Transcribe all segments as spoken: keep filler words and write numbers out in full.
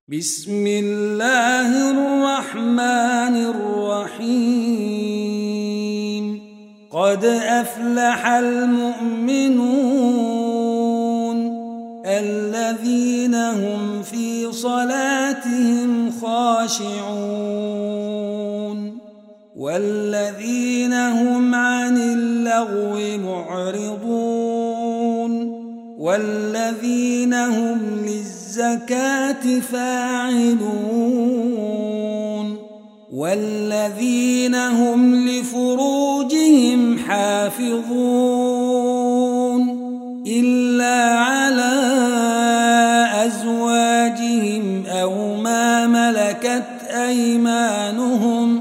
بسم الله الرحمن الرحيم قد أفلح المؤمنون الذين هم في صلاتهم خاشعون والذين هم عن اللغو معرضون والذين هم للزكاة فاعلون والذين هم لفروجهم حافظون إلا على أزواجهم أو ما ملكت أيمانهم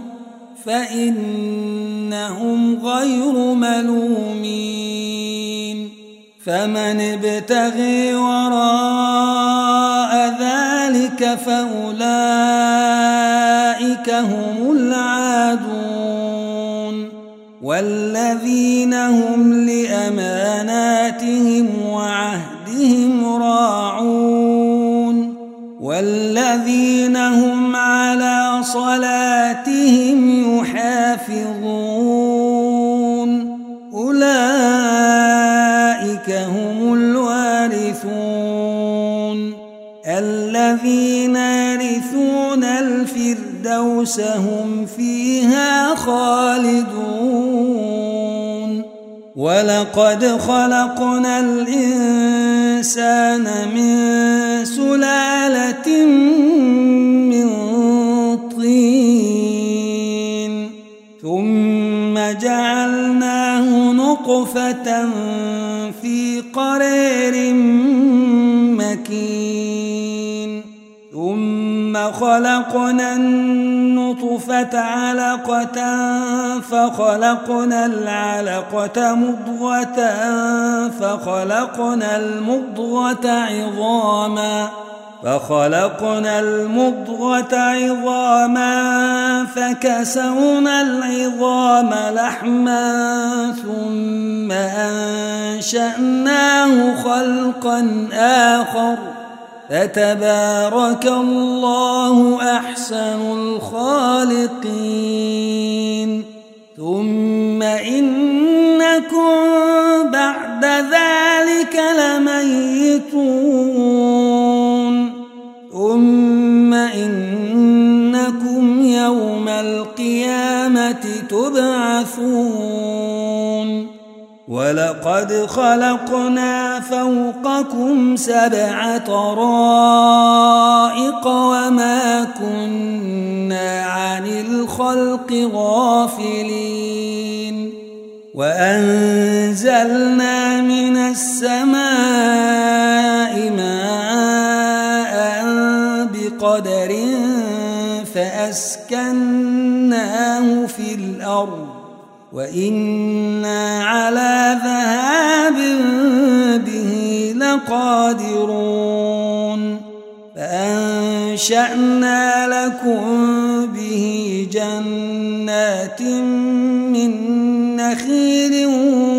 فإنهم غير ملومين فمن ابتغي وراء ذلك فأولئك هم العادون والذين هم لأماناتهم وعهدهم راعون والذين هم على صلاتهم يحافظون أولئك هم الوارثون الذين يرثون الفردوس هم فيها خالدون ولقد خلقنا الإنسان من سلالة من طين ثم جعلناه نطفة في قرير مكين ثم خلقنا النطفة علقة فخلقنا العلقة مضغة فخلقنا المضغة عظاما فخلقنا المضغة عظاما فكسونا العظام لحما ثم أنشأناه خلقا آخر فتبارك الله أحسن الخالقين ثم إنكم بعد ذلك لميتون ثم إنكم يوم القيامة تبعثون ولقد خلقنا فوقكم سبع طرائق وما كنا عن الخلق غافلين وأنزلنا من السماء ماء بقدر فأسكناه في الأرض وإنا على ذهاب به لقادرون فأنشأنا لكم به جنات من نخيل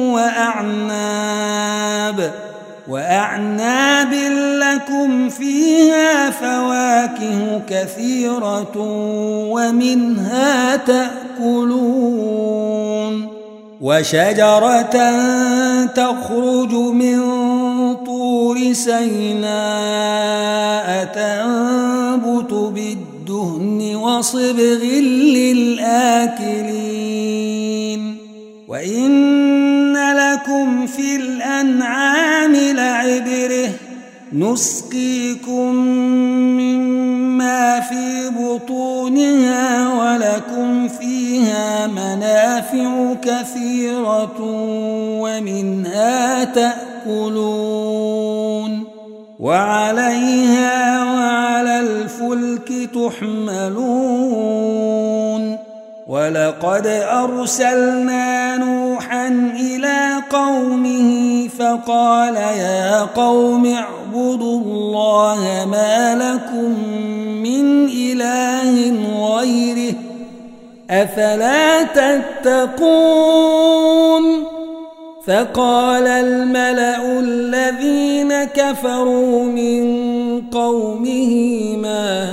وأعناب وأعناب لكم فيها فواكه كثيرة ومنها تأكلون وشجرة تخرج من طور سيناء تنبت بالدهن وصبغ للآكلين وإن لكم في الأنعام لعبرة نسقيكم مما في بطونها ولكم فيها منافع كثيرة ومنها تأكلون وعليها وعلى الفلك تحملون ولقد أرسلنا نوحا إلى قومه فقال يا قوم اعبدوا الله ما لكم من إله غيره أفلا تتقون فقال الملأ الذين كفروا من قومه ما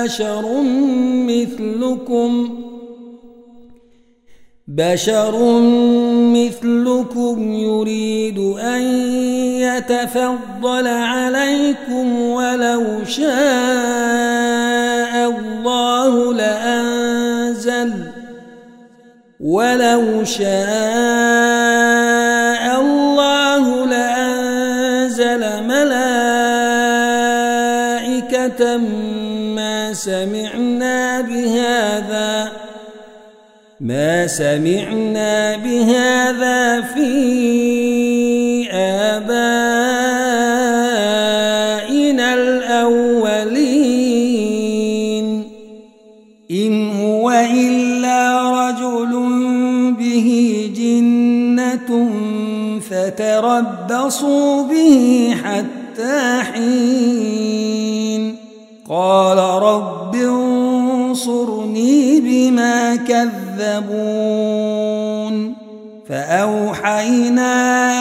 بشر مثلكم بشر مثلكم يريد أن يتفضل عليكم ولو شاء الله لأنزل ولو شاء الله لأنزل ملائكة ما سمعنا بهذا ما سمعنا بهذا في آبائنا الأولين إن هو إلا رجل به جنة فتربصوا به حتى حين قال رب انصرني بما كذبون فأوحينا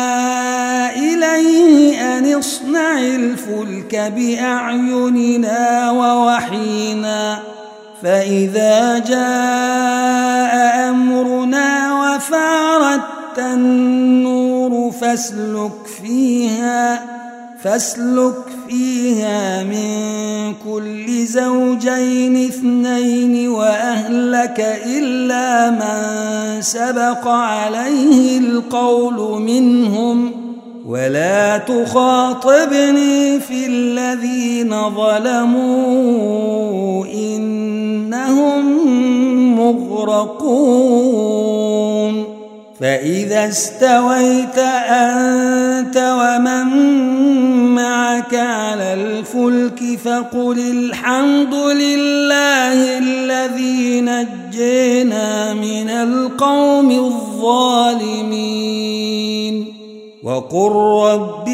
إليه أن اصنع الفلك بأعيننا ووحينا فإذا جاء أمرنا وفارت النور فاسلك فيها فاسلك فيها من كل زوجين اثنين وأهلك إلا من سبق عليه القول منهم ولا تخاطبني في الذين ظلموا إنهم مغرقون فإذا استويت أنت ومن معك على الفلك فقل الحمد لله الذي نجينا من القوم الظالمين وقل رب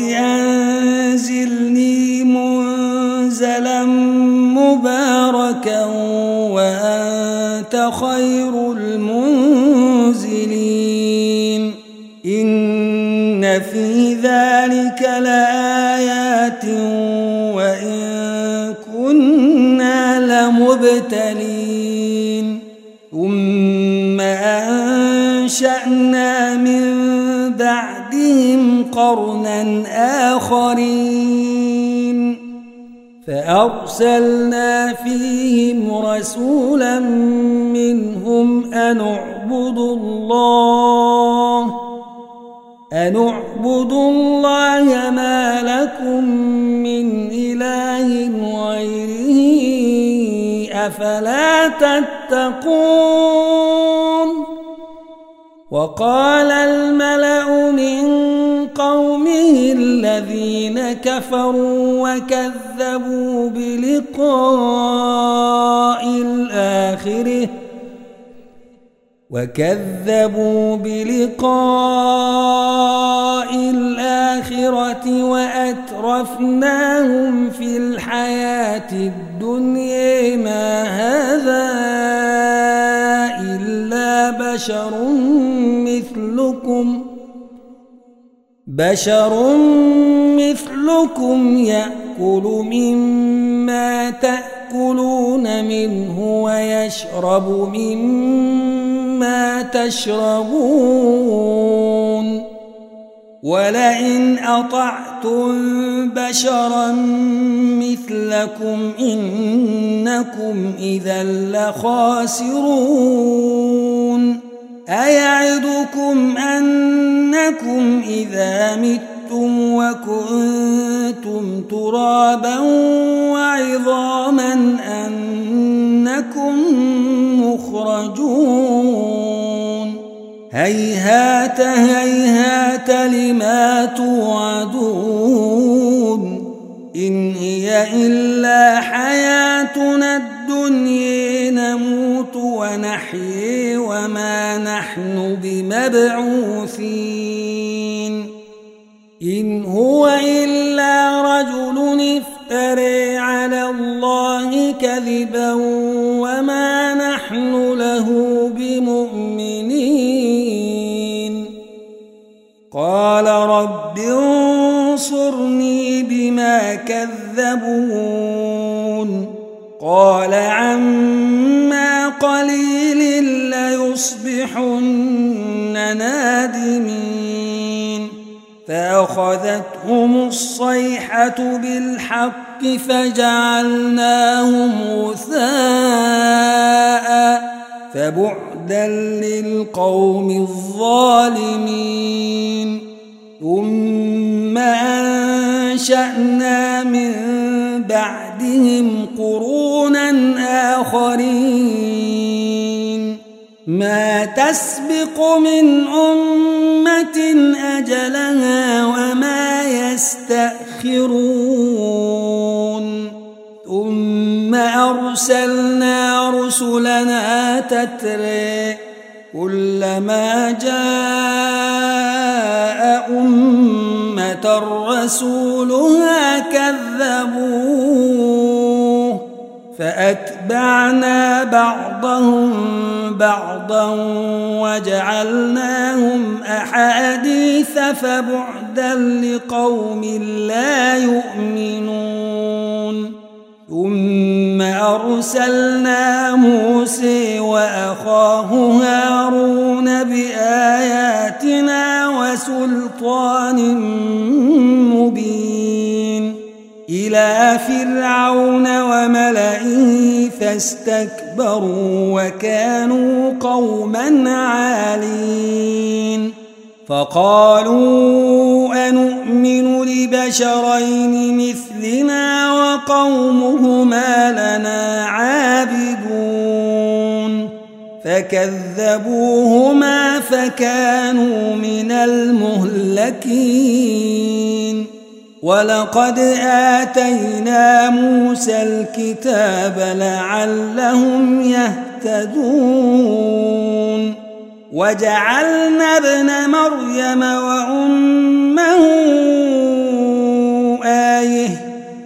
أنزلني منزلا مباركا وأنت خير المنزلين إن في ذلك لآيات وإن كنا لمبتلين ثم أنشأنا من بعدهم قرنا آخرين فأرسلنا فيهم رسولا منهم أن اعبدوا الله أن اعبدوا الله ما لكم من إله غيره أفلا تتقون وقال الملأ من قومه الذين كفروا وكذبوا بلقاء الآخرة وكذبوا بلقاء الآخرة وأترفناهم في الحياة الدنيا ما هذا إلا بشر مثلكم بشر مثلكم يأكل مما تأكلون منه ويشرب مما تشربون ولئن أطعتم بشرا مثلكم إنكم إذا لخاسرون أيعدكم أنكم إذا متم وكنتم ترابا وعظاما أنكم مخرجون هيهات هيهات لما توعدون إن هي إلا حياتنا الدنيا نموت ونحيي وما نحن بمبعوثين إن هو إلا رجل افترى على الله كذبا وما نحن له بمؤمنين قال رب انصرني بما كذبون قال عما قليل ليصبحن نادمين فأخذتهم الصيحة بالحق فجعلناهم غثاء فبعدا للقوم الظالمين ثم أنشأنا من بعدهم قرونا آخرين ما تسبق من أمة أجلها وما يستأخرون ثم أرسلنا رسلنا تترى كلما جاء أمة رسولها كذبوه فأتبعنا بعضهم بعضا وجعلناهم أحاديث فبعدا لقوم لا يؤمنون ثم أرسلنا موسى وأخاه هارون بآياتنا وسلطان مبين إلى فرعون وملئه فاستكبروا وكانوا قوما عالين فقالوا أنؤمن لبشرين مثلنا وقومهما لنا عابدون فكذبوهما فكانوا من المهلكين ولقد آتينا موسى الكتاب لعلهم يهتدون وجعلنا ابن مريم وأمه آية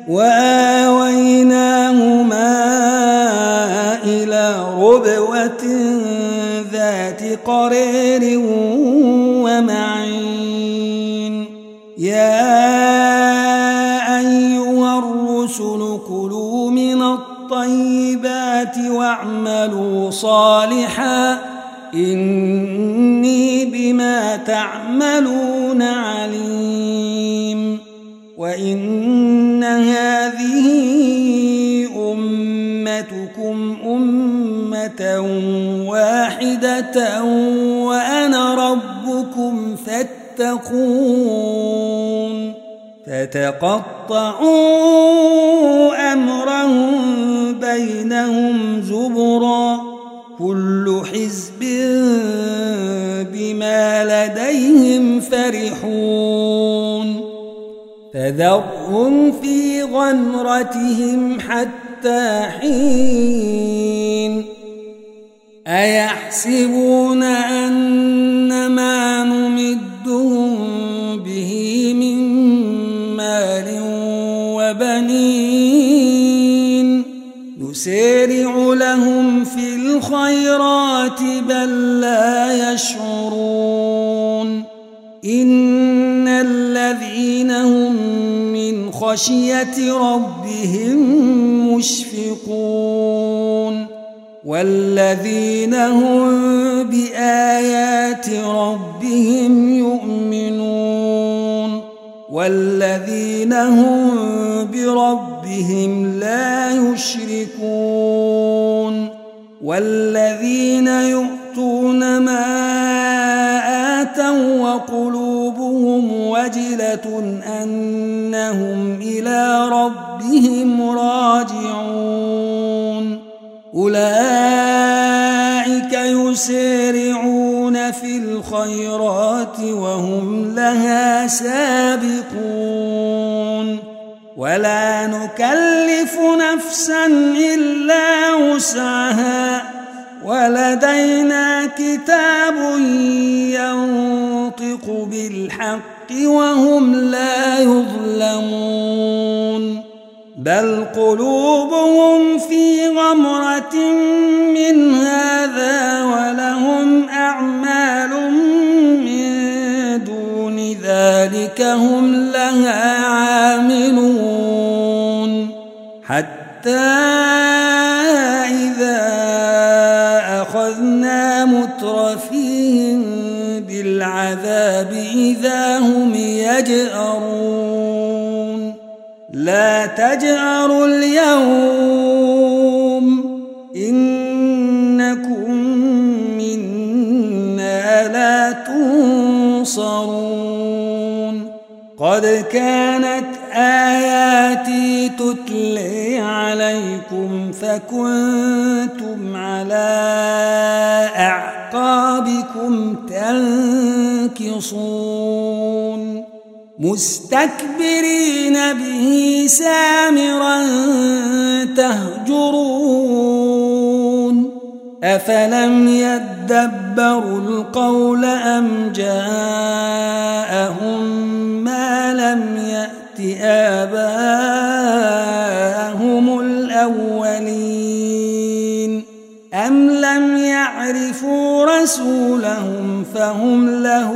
وآويناهما إلى ربوة ذات قرار ومعين يا أيها الرسل كلوا من الطيبات واعملوا صالحا إني بما تعملون عليم وإن هذه أمتكم أمة واحدة وأنا ربكم فاتقون فتقطعوا أمرهم بينهم زبرا كل حزب بما لديهم فرحون فذرهم في غمرتهم حتى حين أيحسبون أن ما نمدهم به من مال وبنين نسارع لهم في الخيرات بل لا يشعرون إن الذين هم من خشية ربهم مشفقون والذين هم بآيات ربهم يؤمنون والذين هم بربهم لا يشركون والذين يؤتون ما آتوا وقلوبهم وجلة أنهم إلى ربهم راجعون أولئك يسارعون في الخيرات وهم لها سابقون ولا نكلف نفسا إلا وسعها ولدينا كتاب ينطق بالحق وهم لا يظلمون بل قلوبهم في غمرة من هذا ولهم أعمال من دون ذلك هم لها عاملون حتى حتى إذا أخذنا مترفيهم بالعذاب إذا هم يجأرون لا تجأروا اليوم إنكم منا لا تنصرون قد كانت آياتي تتلي عليكم فكنتم على أعقابكم تنكصون مستكبرين به سامرا تهجرون أفلم يدبروا القول أم جاءهم ما لم يأت آباءهم الأولين أم لم يعرفوا رسولهم فهم له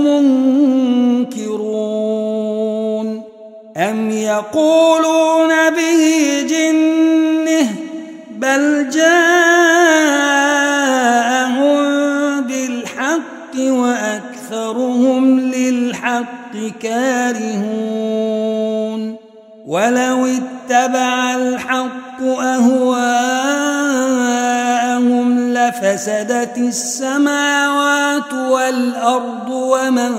منكرون أم يقولون به جنة بل جاءهم بالحق وأكثرهم للحق كارهون ولو اتبع الحق أهواءهم لفسدت السماوات والأرض ومن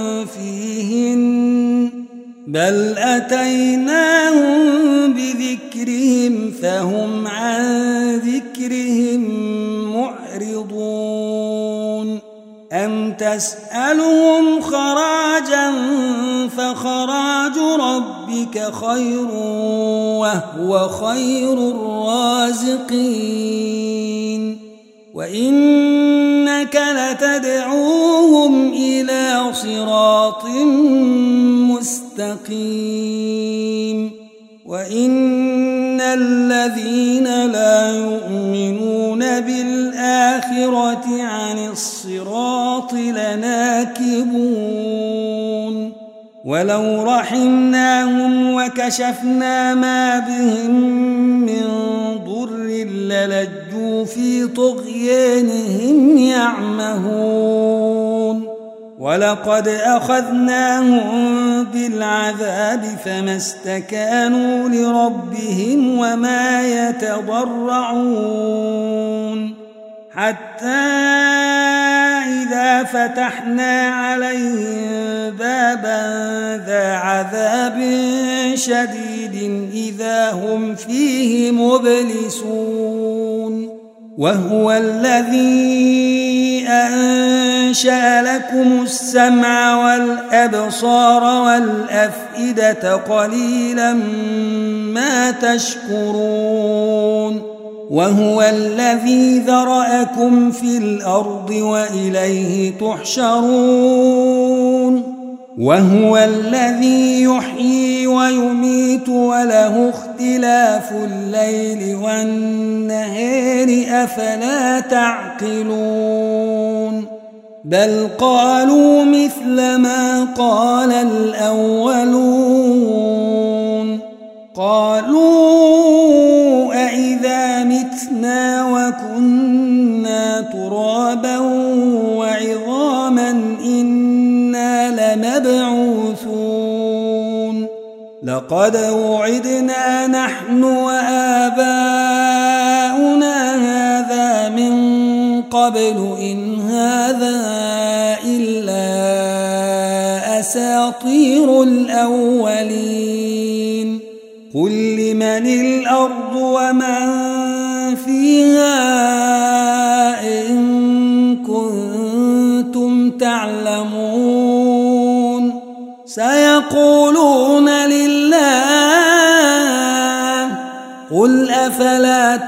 فيهن بل أتيناهم بذكرهم فهم عن ذكرهم معرضون أم تسألهم خراجا فخراج ربك خير وهو خير الرازقين وإنك لتدعوهم إلى صراط مستقيم وإن الذين لا يؤمنون بالآخرة عن الصراط لناكبون ولو رحمناهم وكشفنا ما بهم من ضر للجوا في طغيانهم يعمهون ولقد أخذناهم بالعذاب فما استكانوا لربهم وما يتضرعون حتى إذا فتحنا عليهم بابا ذا عذاب شديد إذا هم فيه مبلسون وهو الذي أنشأ لكم السمع والأبصار والأفئدة قليلا ما تشكرون وهو الذي ذرأكم في الأرض وإليه تحشرون وهو الذي يحيي ويميت وله اختلاف الليل والنهار أفلا تعقلون بل قالوا مثل ما قال الأولون قالوا أإذا متنا وكنا ترابا وعظاما إنا لمبعوثون لقد وعدنا نحن وآباؤنا هذا من قبل إن هذا إلا أساطير الأولين قل لمن الأرض ومن فيها إن كنتم تعلمون سيقولون لله قل أفلا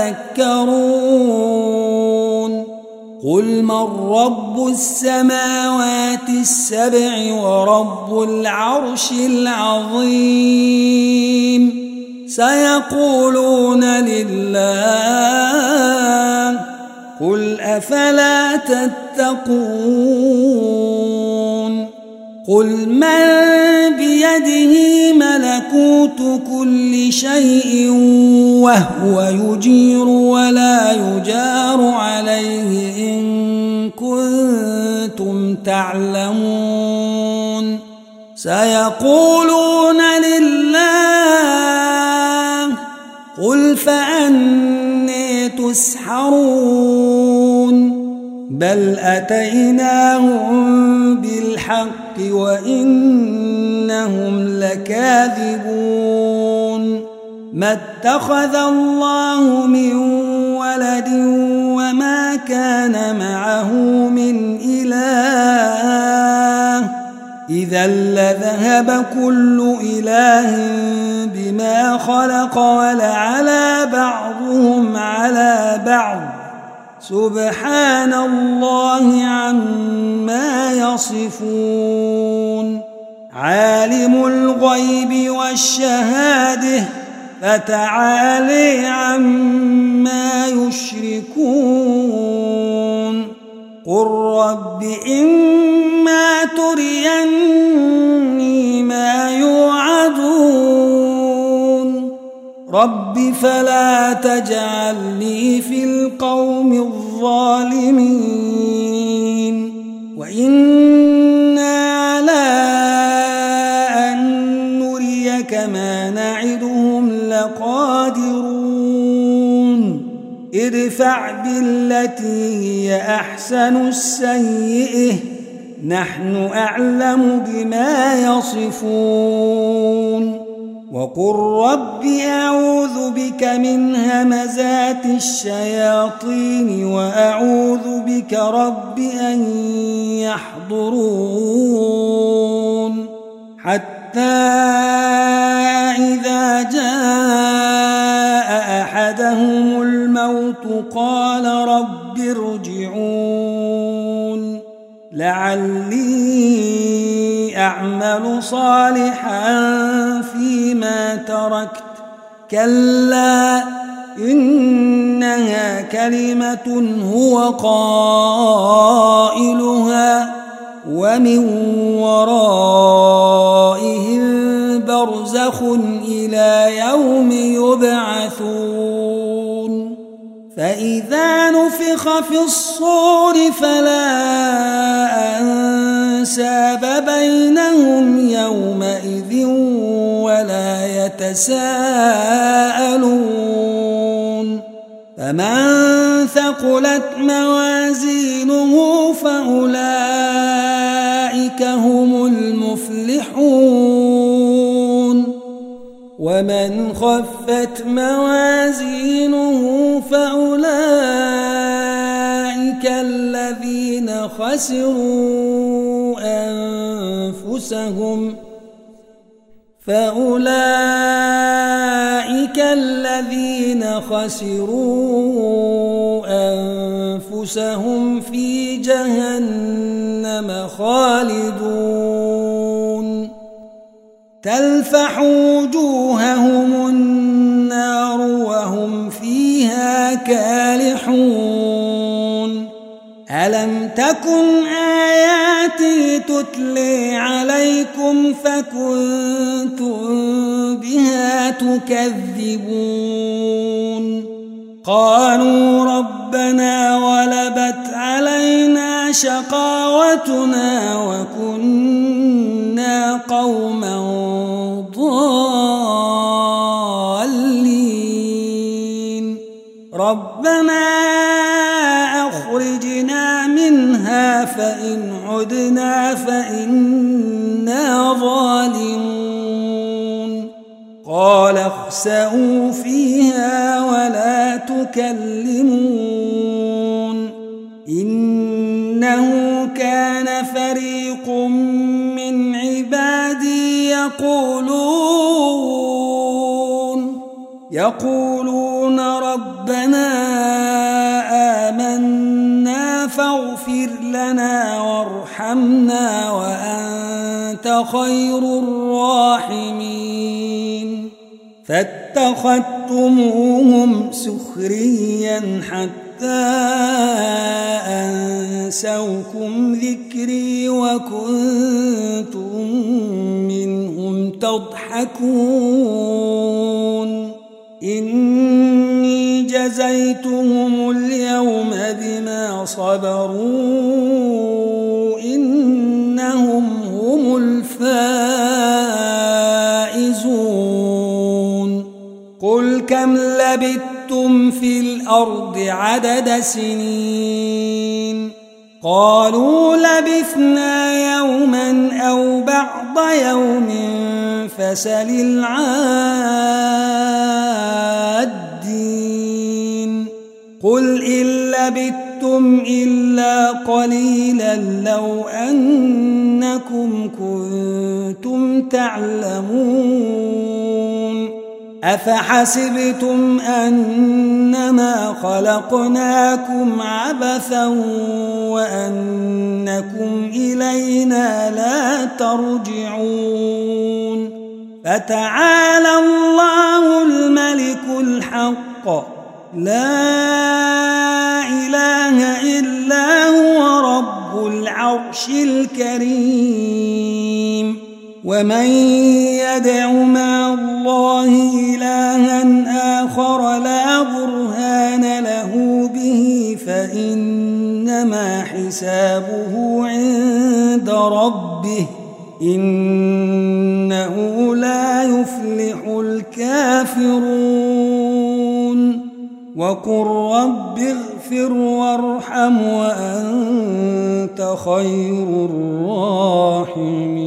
تذكرون قل من رب السماوات السبع ورب العرش العظيم سيقولون لله قل أفلا تتقون قل من بيده ملكوت كل شيء وهو يجير ولا يجار عليه إن كنتم تعلمون سيقولون لله قل فأني تسحرون بل أتيناهم بالحق وإنهم لكاذبون ما اتخذ الله من ولد وما كان معه من إله إذا لذهب كل إله بما خلق ولعلى بعضهم على بعض سبحان الله عما يصفون عالم الغيب والشهادة فتعالي عما يشركون قل رب إما تريني ما يوعدون رب فلا تجعلني في القوم الظالمين وإنا على أن نريك ما نعدهم لقادرون ادفع بالتي هي أحسن السيئة نحن أعلم بما يصفون وقل رب أعوذ بك من همزات الشياطين وأعوذ بك رب أن يحضرون حتى إذا جاء أحدهم الموت قال رب ارجعون لعلي أعمل صالحا فيما تركت كلا إنها كلمة هو قائلها ومن ورائهم برزخ إلى يوم يبعثون فإذا نفخ في الصور فلا أنساب بينهم يومئذ ولا يتساءلون فمن ثقلت موازينه فأولئك هم المفلحون ومن خفت موازينه فأولئك الذين خسروا أنفسهم فأولئك الذين خسروا أنفسهم في جهنم خالدون تلفح وجوههم النار وهم فيها كالحون ألم تكن آياتي تتلي عليكم فكنتم بها تكذبون قالوا ربنا غلبت علينا شقاوتنا وكنا قوما ضالين ربنا أخرجنا منها فإن عدنا فإنا ظالمون قال اخسئوا فيها ولا تكلمون إنه كان فريق من عبادي يقولون يقولون ربنا آمنا فاغفر لنا وارحمنا وأنت خير الراحمين اتخذتموهم سخريا حتى أنسوكم ذكري وكنتم منهم تضحكون إني جزيتهم اليوم بما صبروا إنهم هم الفائزون قل كم لبثتم في الأرض عدد سنين قالوا لبثنا يوما أو بعض يوم فسل العادين قل إن لبثتم إلا قليلا لو أنكم كنتم تعلمون أفحسبتم أنما خلقناكم عبثا وأنكم إلينا لا ترجعون فتعالى الله الملك الحق لا إله إلا هو رب العرش الكريم ومن يدع مع الله إلها آخر لا برهان له به فإنما حسابه عند ربه إنه لا يفلح الكافرون وقل رب اغفر وارحم وأنت خير الراحمين